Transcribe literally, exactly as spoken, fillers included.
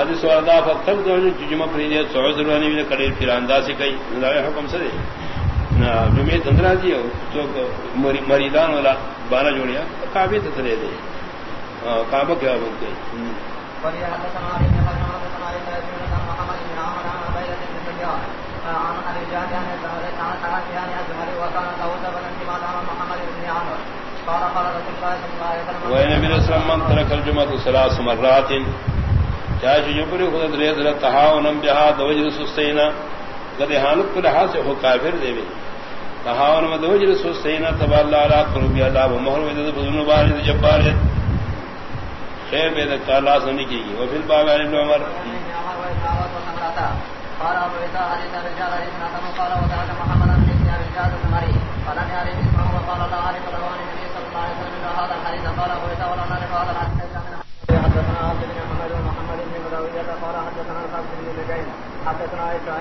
حدیث وردا فقط جو جمعہ پریدے سعود روانی میں کڑے پھر انداز سے کئی لاوی حکم سے جمعہ تندرا دی تو مریدان والا بانا جوڑیا کعبے تے چلے دے کعبہ کیا بولتے ہیں ولی حدثنا علی بن محمد بن محمد بن عمرو عن عبيدة بن سفيان عن ابي جعفر عن زهير عن عائشة عن ازمري وكان داود بن انتماء عن محمد بن عمرو قال قال رسول الله صلى الله عليه وسلم وين من اسلم ترك الجمعة ثلاث مرات چاہے جبری خود رید تہاون بها دوجر سستینا قد حالت پر حاصل ہو کافر دے بھی تہاون میں دوجر سستینا تبا اللہ علی قلوب اللہ ومہر ود بذن بارد جبار خیر بے اللہ سنی کی وہ پھر باب ابن عمر قال ابو عيسى حديث الرجال حديث قال وذهب محمد بن رجال المري فلم يعرف اسمه وقال لا اعرف له عن النبي صلى الله عليه وسلم هذا الحديث قال ابو عيسى ولا نعرف هذا الحديث حدثنا عبد بن محمد ومحمد بن مراويه قال حدثنا الحسن بن زيد حدثنا عائشة